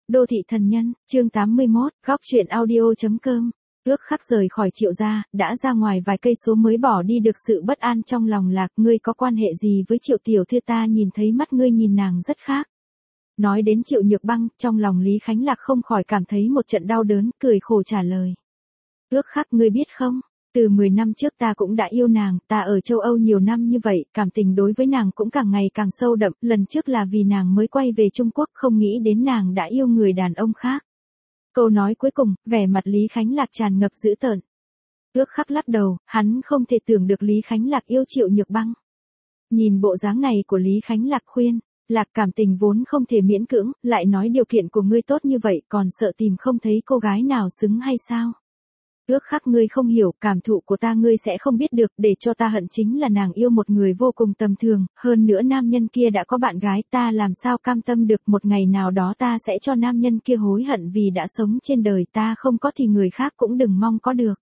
Đô thị thần nhân, chương 81, góc truyện audio.com. Ước khắc rời khỏi Triệu gia, đã ra ngoài vài cây số mới bỏ đi được sự bất an trong lòng Lạc. Ngươi có quan hệ gì với Triệu tiểu thư? Ta nhìn thấy mắt ngươi nhìn nàng rất khác. Nói đến Triệu Nhược Băng, trong lòng Lý Khánh Lạc không khỏi cảm thấy một trận đau đớn, cười khổ trả lời. Ước khắc, ngươi biết không? Từ 10 năm trước ta cũng đã yêu nàng, ta ở châu Âu nhiều năm như vậy, cảm tình đối với nàng cũng càng ngày càng sâu đậm, lần trước là vì nàng mới quay về Trung Quốc, không nghĩ đến nàng đã yêu người đàn ông khác. Câu nói cuối cùng, vẻ mặt Lý Khánh Lạc tràn ngập dữ tợn. Ước khắc lắc đầu, hắn không thể tưởng được Lý Khánh Lạc yêu Triệu Nhược Băng. Nhìn bộ dáng này của Lý Khánh Lạc khuyên, Lạc cảm tình vốn không thể miễn cưỡng, lại nói điều kiện của ngươi tốt như vậy còn sợ tìm không thấy cô gái nào xứng hay sao? Ước khắc, ngươi không hiểu, cảm thụ của ta ngươi sẽ không biết được, để cho ta hận chính là nàng yêu một người vô cùng tầm thường, hơn nữa nam nhân kia đã có bạn gái, ta làm sao cam tâm được, một ngày nào đó ta sẽ cho nam nhân kia hối hận vì đã sống trên đời ta không có thì người khác cũng đừng mong có được.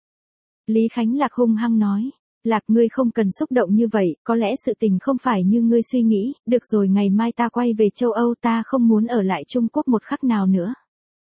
Lý Khánh Lạc hung hăng nói, Lạc ngươi không cần xúc động như vậy, có lẽ sự tình không phải như ngươi suy nghĩ, được rồi ngày mai ta quay về châu Âu, ta không muốn ở lại Trung Quốc một khắc nào nữa.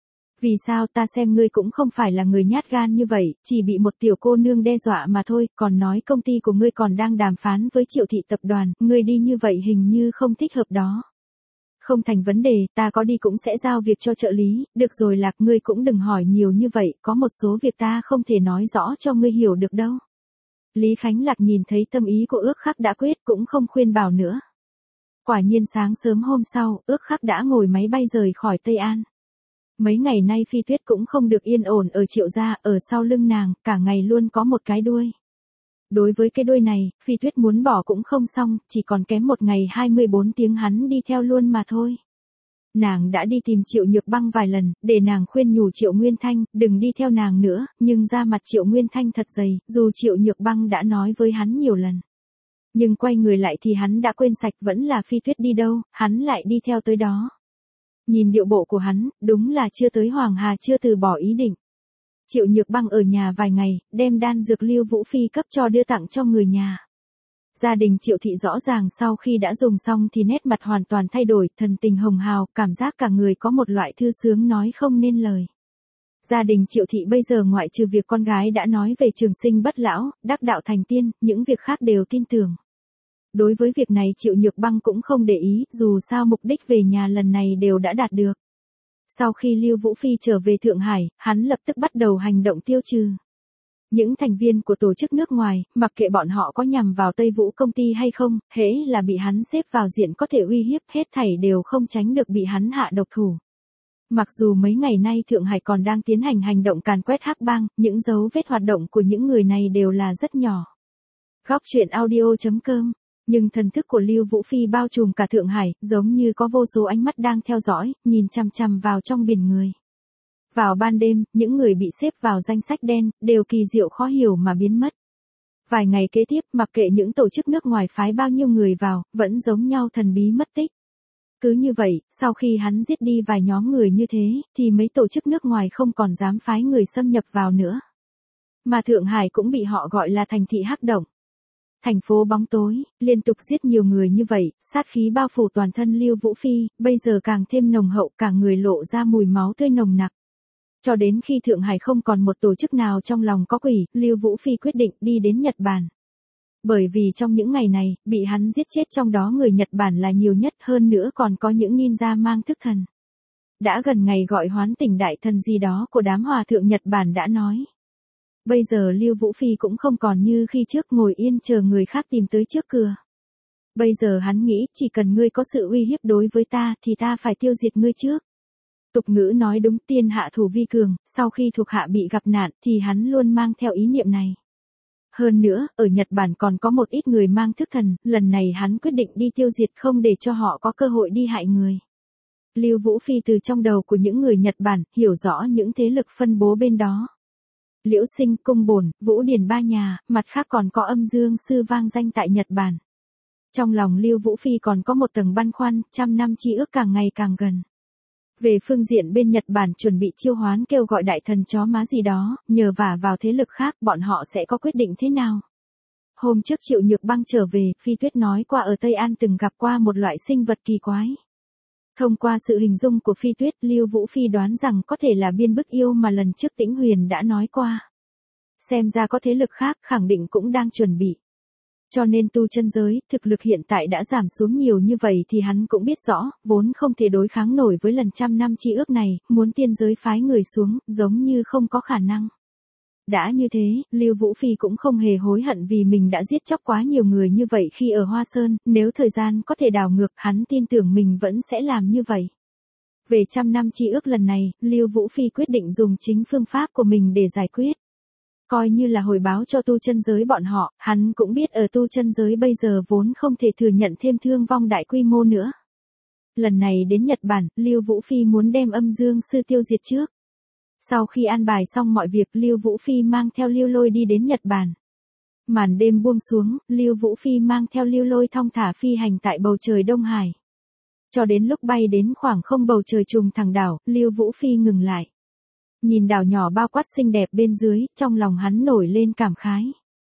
Vì sao? Ta xem ngươi cũng không phải là người nhát gan như vậy, chỉ bị một tiểu cô nương đe dọa mà thôi, còn nói công ty của ngươi còn đang đàm phán với Triệu thị tập đoàn, ngươi đi như vậy hình như không thích hợp đó. Không thành vấn đề, ta có đi cũng sẽ giao việc cho trợ lý, được rồi Lạc ngươi cũng đừng hỏi nhiều như vậy, có một số việc ta không thể nói rõ cho ngươi hiểu được đâu. Lý Khánh Lạc nhìn thấy tâm ý của Ước khắc đã quyết cũng không khuyên bảo nữa. Quả nhiên sáng sớm hôm sau, Ước khắc đã ngồi máy bay rời khỏi Tây An. Mấy ngày nay Phi Tuyết cũng không được yên ổn ở Triệu gia, ở sau lưng nàng, cả ngày luôn có một cái đuôi. Đối với cái đuôi này, Phi Tuyết muốn bỏ cũng không xong, chỉ còn kém một ngày 24 tiếng hắn đi theo luôn mà thôi. Nàng đã đi tìm Triệu Nhược Băng vài lần, để nàng khuyên nhủ Triệu Nguyên Thanh, đừng đi theo nàng nữa, nhưng da mặt Triệu Nguyên Thanh thật dày, dù Triệu Nhược Băng đã nói với hắn nhiều lần. Nhưng quay người lại thì hắn đã quên sạch, vẫn là Phi Tuyết đi đâu, hắn lại đi theo tới đó. Nhìn điệu bộ của hắn, đúng là chưa tới Hoàng Hà chưa từ bỏ ý định. Triệu Nhược Băng ở nhà vài ngày, đem đan dược Lưu Vũ Phi cấp cho đưa tặng cho người nhà. Gia đình Triệu thị rõ ràng sau khi đã dùng xong thì nét mặt hoàn toàn thay đổi, thần tình hồng hào, cảm giác cả người có một loại thư sướng nói không nên lời. Gia đình Triệu thị bây giờ ngoại trừ việc con gái đã nói về trường sinh bất lão, đắc đạo thành tiên, những việc khác đều tin tưởng. Đối với việc này Triệu Nhược Băng cũng không để ý, dù sao mục đích về nhà lần này đều đã đạt được. Sau khi Lưu Vũ Phi trở về Thượng Hải, hắn lập tức bắt đầu hành động tiêu trừ. Những thành viên của tổ chức nước ngoài, mặc kệ bọn họ có nhằm vào Tây Vũ công ty hay không, hễ là bị hắn xếp vào diện có thể uy hiếp, hết thảy đều không tránh được bị hắn hạ độc thủ. Mặc dù mấy ngày nay Thượng Hải còn đang tiến hành hành động càn quét hắc bang, những dấu vết hoạt động của những người này đều là rất nhỏ. Góc truyện audio.com. Nhưng thần thức của Lưu Vũ Phi bao trùm cả Thượng Hải, giống như có vô số ánh mắt đang theo dõi, nhìn chằm chằm vào trong biển người. Vào ban đêm, những người bị xếp vào danh sách đen, đều kỳ diệu khó hiểu mà biến mất. Vài ngày kế tiếp, mặc kệ những tổ chức nước ngoài phái bao nhiêu người vào, vẫn giống nhau thần bí mất tích. Cứ như vậy, sau khi hắn giết đi vài nhóm người như thế, thì mấy tổ chức nước ngoài không còn dám phái người xâm nhập vào nữa. Mà Thượng Hải cũng bị họ gọi là thành thị hắc động. Thành phố bóng tối, liên tục giết nhiều người như vậy, sát khí bao phủ toàn thân Lưu Vũ Phi, bây giờ càng thêm nồng hậu, cả người lộ ra mùi máu tươi nồng nặc. Cho đến khi Thượng Hải không còn một tổ chức nào trong lòng có quỷ, Lưu Vũ Phi quyết định đi đến Nhật Bản. Bởi vì trong những ngày này, bị hắn giết chết trong đó người Nhật Bản là nhiều nhất, hơn nữa còn có những ninja mang thức thần. Đã gần ngày gọi hoán tỉnh đại thần gì đó của đám hòa thượng Nhật Bản đã nói. Bây giờ Lưu Vũ Phi cũng không còn như khi trước ngồi yên chờ người khác tìm tới trước cửa. Bây giờ hắn nghĩ chỉ cần ngươi có sự uy hiếp đối với ta thì ta phải tiêu diệt ngươi trước. Tục ngữ nói đúng, tiên hạ thủ vi cường, sau khi thuộc hạ bị gặp nạn thì hắn luôn mang theo ý niệm này. Hơn nữa, ở Nhật Bản còn có một ít người mang thức thần, lần này hắn quyết định đi tiêu diệt không để cho họ có cơ hội đi hại người. Lưu Vũ Phi từ trong đầu của những người Nhật Bản, hiểu rõ những thế lực phân bố bên đó. Liễu Sinh, Cung Bổn, Vũ Điển ba nhà, mặt khác còn có Âm Dương Sư vang danh tại Nhật Bản. Trong lòng Lưu Vũ Phi còn có một tầng băn khoăn, trăm năm chi ước càng ngày càng gần. Về phương diện bên Nhật Bản chuẩn bị chiêu hoán kêu gọi đại thần chó má gì đó, nhờ vả vào thế lực khác bọn họ sẽ có quyết định thế nào. Hôm trước Triệu Nhược Băng trở về, Phi Tuyết nói qua ở Tây An từng gặp qua một loại sinh vật kỳ quái. Thông qua sự hình dung của Phi Tuyết, Lưu Vũ Phi đoán rằng có thể là biên bức yêu mà lần trước Tĩnh Huyền đã nói qua. Xem ra có thế lực khác khẳng định cũng đang chuẩn bị. Cho nên tu chân giới, thực lực hiện tại đã giảm xuống nhiều như vậy thì hắn cũng biết rõ, vốn không thể đối kháng nổi với lần 100 năm chi ước này, muốn tiên giới phái người xuống, giống như không có khả năng. Đã như thế, Lưu Vũ Phi cũng không hề hối hận vì mình đã giết chóc quá nhiều người như vậy khi ở Hoa Sơn, nếu thời gian có thể đảo ngược, hắn tin tưởng mình vẫn sẽ làm như vậy. Về 100 năm chi ước lần này, Lưu Vũ Phi quyết định dùng chính phương pháp của mình để giải quyết. Coi như là hồi báo cho tu chân giới bọn họ, hắn cũng biết ở tu chân giới bây giờ vốn không thể thừa nhận thêm thương vong đại quy mô nữa. Lần này đến Nhật Bản, Lưu Vũ Phi muốn đem Âm Dương Sư tiêu diệt trước. Sau khi an bài xong mọi việc, Lưu Vũ Phi mang theo Lưu Lôi đi đến Nhật Bản. Màn đêm buông xuống, Lưu Vũ Phi mang theo Lưu Lôi thong thả phi hành tại bầu trời Đông Hải. Cho đến lúc bay đến khoảng không bầu trời trùng thẳng đảo, Lưu Vũ Phi ngừng lại. Nhìn đảo nhỏ bao quát xinh đẹp bên dưới, trong lòng hắn nổi lên cảm khái.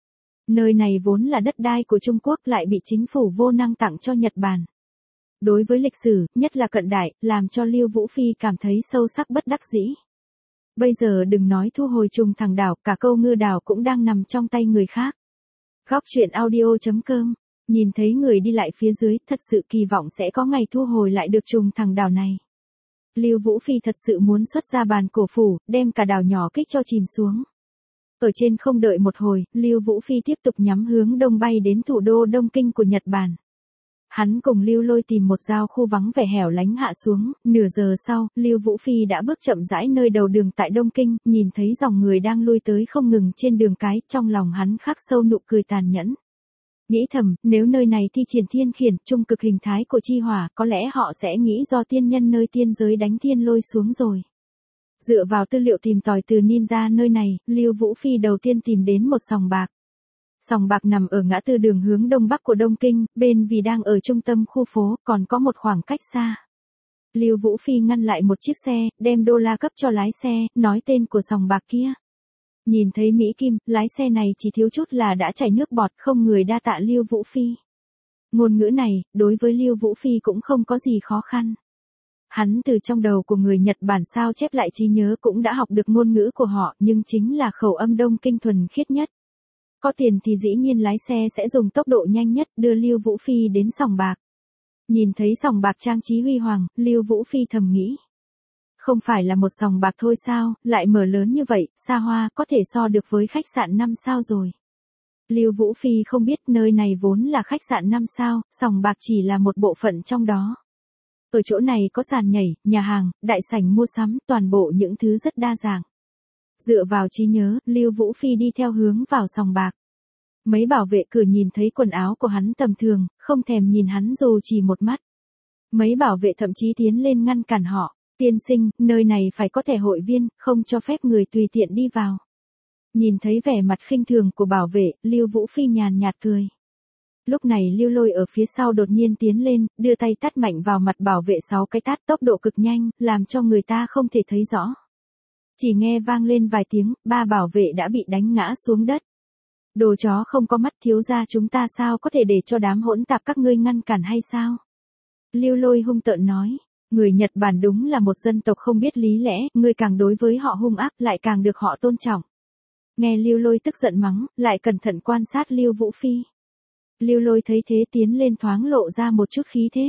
Nơi này vốn là đất đai của Trung Quốc lại bị chính phủ vô năng tặng cho Nhật Bản. Đối với lịch sử, nhất là cận đại, làm cho Lưu Vũ Phi cảm thấy sâu sắc bất đắc dĩ. Bây giờ đừng nói thu hồi trùng thẳng đảo, cả Câu Ngư đảo cũng đang nằm trong tay người khác. Góc truyện audio.com. Nhìn thấy người đi lại phía dưới, thật sự kỳ vọng sẽ có ngày thu hồi lại được trùng thẳng đảo này. Lưu Vũ Phi thật sự muốn xuất ra bàn cổ phủ, đem cả đảo nhỏ kích cho chìm xuống. Ở trên không đợi một hồi, Lưu Vũ Phi tiếp tục nhắm hướng đông bay đến thủ đô Đông Kinh của Nhật Bản. Hắn cùng Lưu Lôi tìm một giao khu vắng vẻ hẻo lánh hạ xuống, nửa giờ sau, Lưu Vũ Phi đã bước chậm rãi nơi đầu đường tại Đông Kinh, nhìn thấy dòng người đang lui tới không ngừng trên đường cái, trong lòng hắn khắc sâu nụ cười tàn nhẫn. Nghĩ thầm, nếu nơi này thi triển thiên khiển, trung cực hình thái của chi hỏa, có lẽ họ sẽ nghĩ do tiên nhân nơi tiên giới đánh thiên lôi xuống rồi. Dựa vào tư liệu tìm tòi từ ninja nơi này, Lưu Vũ Phi đầu tiên tìm đến một sòng bạc. Sòng bạc nằm ở ngã tư đường hướng đông bắc của Đông Kinh, bên vì đang ở trung tâm khu phố, còn có một khoảng cách xa. Lưu Vũ Phi ngăn lại một chiếc xe, đem đô la cấp cho lái xe, nói tên của sòng bạc kia. Nhìn thấy Mỹ Kim, lái xe này chỉ thiếu chút là đã chảy nước bọt, không người đa tạ Lưu Vũ Phi. Ngôn ngữ này, đối với Lưu Vũ Phi cũng không có gì khó khăn. Hắn từ trong đầu của người Nhật Bản sao chép lại trí nhớ cũng đã học được ngôn ngữ của họ, nhưng chính là khẩu âm Đông Kinh thuần khiết nhất. Có tiền thì dĩ nhiên lái xe sẽ dùng tốc độ nhanh nhất đưa Lưu Vũ Phi đến sòng bạc. Nhìn thấy sòng bạc trang trí huy hoàng, Lưu Vũ Phi thầm nghĩ. Không phải là một sòng bạc thôi sao, lại mở lớn như vậy, xa hoa, có thể so được với khách sạn 5 sao rồi. Lưu Vũ Phi không biết nơi này vốn là khách sạn 5 sao, sòng bạc chỉ là một bộ phận trong đó. Ở chỗ này có sàn nhảy, nhà hàng, đại sảnh mua sắm, toàn bộ những thứ rất đa dạng. Dựa vào trí nhớ, Lưu Vũ Phi đi theo hướng vào sòng bạc. Mấy bảo vệ cửa nhìn thấy quần áo của hắn tầm thường, không thèm nhìn hắn dù chỉ một mắt. Mấy bảo vệ thậm chí tiến lên ngăn cản họ. Tiên sinh, nơi này phải có thẻ hội viên, không cho phép người tùy tiện đi vào. Nhìn thấy vẻ mặt khinh thường của bảo vệ, Lưu Vũ Phi nhàn nhạt cười. Lúc này Lưu Lôi ở phía sau đột nhiên tiến lên, đưa tay tát mạnh vào mặt bảo vệ 6 cái tát tốc độ cực nhanh, làm cho người ta không thể thấy rõ. Chỉ nghe vang lên vài tiếng, 3 bảo vệ đã bị đánh ngã xuống đất. Đồ chó không có mắt, thiếu gia chúng ta sao có thể để cho đám hỗn tạp các ngươi ngăn cản hay sao? Lưu Lôi hung tợn nói. Người Nhật Bản đúng là một dân tộc không biết lý lẽ, ngươi càng đối với họ hung ác lại càng được họ tôn trọng. Nghe Lưu Lôi tức giận mắng, lại cẩn thận quan sát Lưu Vũ Phi. Lưu Lôi thấy thế tiến lên thoáng lộ ra một chút khí thế.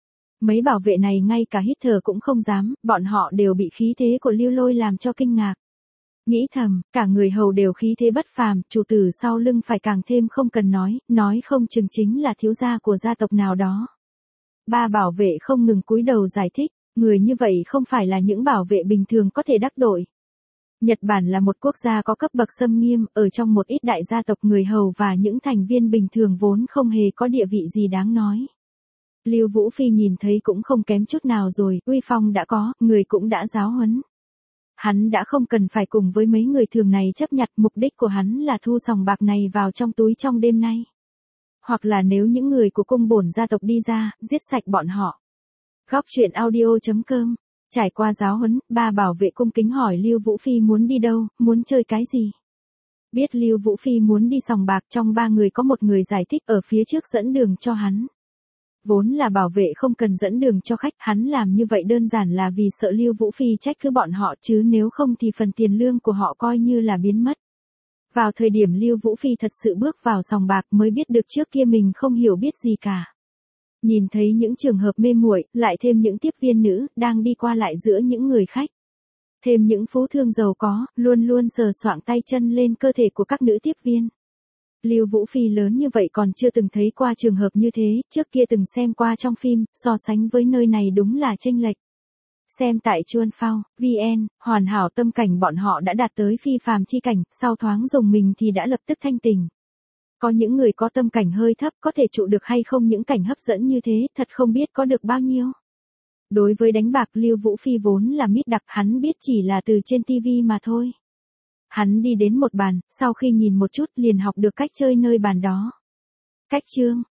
Mấy bảo vệ này ngay cả hít thở cũng không dám, bọn họ đều bị khí thế của Lưu Lôi làm cho kinh ngạc. Nghĩ thầm, cả người hầu đều khí thế bất phàm, chủ tử sau lưng phải càng thêm không cần nói không chừng chính là thiếu gia của gia tộc nào đó. 3 bảo vệ không ngừng cúi đầu giải thích, người như vậy không phải là những bảo vệ bình thường có thể đắc tội. Nhật Bản là một quốc gia có cấp bậc xâm nghiêm, ở trong một ít đại gia tộc người hầu và những thành viên bình thường vốn không hề có địa vị gì đáng nói. Lưu Vũ Phi nhìn thấy cũng không kém chút nào rồi, uy phong đã có, người cũng đã giáo huấn. Hắn đã không cần phải cùng với mấy người thường này chấp nhặt, mục đích của hắn là thu sòng bạc này vào trong túi trong đêm nay. Hoặc là nếu những người của cung bổn gia tộc đi ra, giết sạch bọn họ. Góc truyện audio.com. Trải qua giáo huấn, 3 bảo vệ cung kính hỏi Lưu Vũ Phi muốn đi đâu, muốn chơi cái gì. Biết Lưu Vũ Phi muốn đi sòng bạc, trong 3 người có một người giải thích ở phía trước dẫn đường cho hắn. Vốn là bảo vệ không cần dẫn đường cho khách, hắn làm như vậy đơn giản là vì sợ Lưu Vũ Phi trách cứ bọn họ, chứ nếu không thì phần tiền lương của họ coi như là biến mất. Vào thời điểm Lưu Vũ Phi thật sự bước vào sòng bạc mới biết được trước kia mình không hiểu biết gì cả. Nhìn thấy những trường hợp mê muội, lại thêm những tiếp viên nữ, đang đi qua lại giữa những người khách. Thêm những phú thương giàu có, luôn luôn sờ soạng tay chân lên cơ thể của các nữ tiếp viên. Lưu Vũ Phi lớn như vậy còn chưa từng thấy qua trường hợp như thế, trước kia từng xem qua trong phim, so sánh với nơi này đúng là chênh lệch. Xem tại Chuan Phao, VN, hoàn hảo tâm cảnh bọn họ đã đạt tới phi phàm chi cảnh, sau thoáng dùng mình thì đã lập tức thanh tình. Có những người có tâm cảnh hơi thấp có thể trụ được hay không những cảnh hấp dẫn như thế, thật không biết có được bao nhiêu. Đối với đánh bạc Lưu Vũ Phi vốn là mít đặc, hắn biết chỉ là từ trên TV mà thôi. Hắn đi đến một bàn, sau khi nhìn một chút liền học được cách chơi nơi bàn đó. Cách chương,